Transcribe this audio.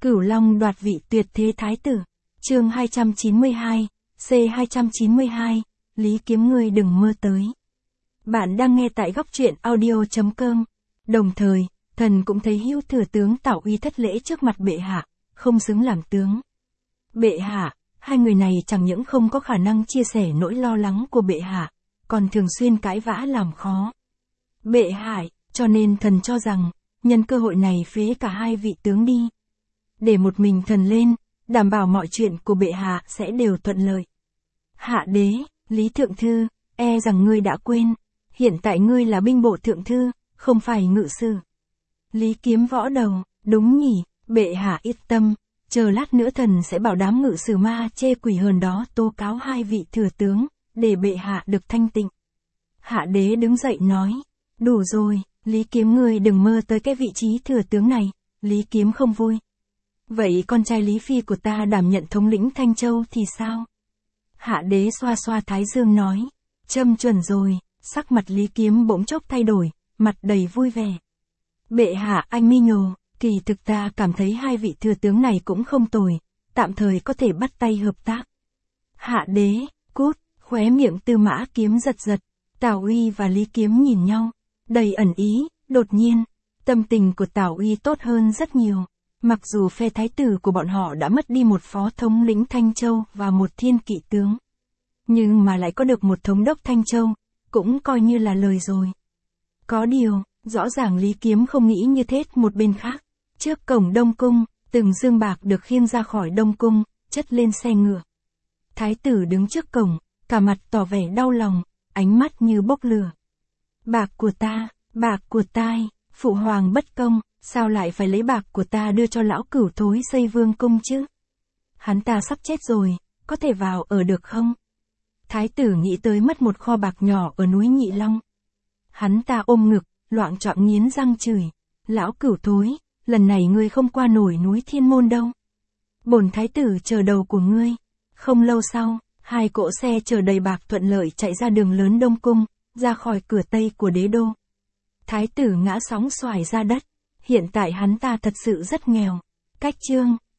Cửu Long đoạt vị tuyệt thế thái tử. Chương 292, C292, Lý Kiếm ngươi đừng mơ tới. Bạn đang nghe tại góc truyện audio.com. Đồng thời, thần cũng thấy Hữu thừa tướng Tào Uy thất lễ trước mặt bệ hạ, không xứng làm tướng. Bệ hạ, hai người này chẳng những không có khả năng chia sẻ nỗi lo lắng của bệ hạ, còn thường xuyên cãi vã làm khó bệ hạ, cho nên thần cho rằng, nhân cơ hội này phế cả hai vị tướng đi. Để một mình thần lên, đảm bảo mọi chuyện của bệ hạ sẽ đều thuận lợi. Hạ đế, Lý Thượng Thư, e rằng ngươi đã quên, hiện tại ngươi là binh bộ thượng thư, không phải ngự sử. Lý Kiếm võ đầu, đúng nhỉ, bệ hạ yên tâm, chờ lát nữa thần sẽ bảo đám ngự sử ma chê quỷ hờn đó tố cáo hai vị thừa tướng, để bệ hạ được thanh tịnh. Hạ đế đứng dậy nói, đủ rồi, Lý Kiếm ngươi đừng mơ tới cái vị trí thừa tướng này, Lý Kiếm không vui. Vậy con trai Lý Phi của ta đảm nhận thống lĩnh Thanh Châu thì sao? Hạ đế xoa xoa thái dương nói, châm chuẩn rồi, sắc mặt Lý Kiếm bỗng chốc thay đổi, mặt đầy vui vẻ. Bệ hạ anh mi nhồ, kỳ thực ta cảm thấy hai vị thừa tướng này cũng không tồi, tạm thời có thể bắt tay hợp tác. Hạ đế, cút, khóe miệng Tư Mã Kiếm giật giật, Tào Uy và Lý Kiếm nhìn nhau, đầy ẩn ý, đột nhiên, tâm tình của Tào Uy tốt hơn rất nhiều. Mặc dù phe thái tử của bọn họ đã mất đi một phó thống lĩnh Thanh Châu và một thiên kỵ tướng, nhưng mà lại có được một thống đốc Thanh Châu, cũng coi như là lời rồi. Có điều, rõ ràng Lý Kiếm không nghĩ như thế một bên khác. Trước cổng Đông Cung, từng dương bạc được khiêng ra khỏi Đông Cung, chất lên xe ngựa. Thái tử đứng trước cổng, cả mặt tỏ vẻ đau lòng, ánh mắt như bốc lửa. Bạc của tai, phụ hoàng bất công, sao lại phải lấy bạc của ta đưa cho lão Cửu thối xây vương cung chứ? Hắn ta sắp chết rồi, có thể vào ở được không? Thái tử nghĩ tới mất một kho bạc nhỏ ở núi Nhị Long. Hắn ta ôm ngực, loạng choạng nghiến răng chửi, lão Cửu thối, lần này ngươi không qua nổi núi Thiên Môn đâu. Bổn thái tử chờ đầu của ngươi. Không lâu sau, hai cỗ xe chở đầy bạc thuận lợi chạy ra đường lớn Đông Cung, ra khỏi cửa Tây của đế đô. Thái tử ngã sóng xoài ra đất. Hiện tại hắn ta thật sự rất nghèo. Cách chương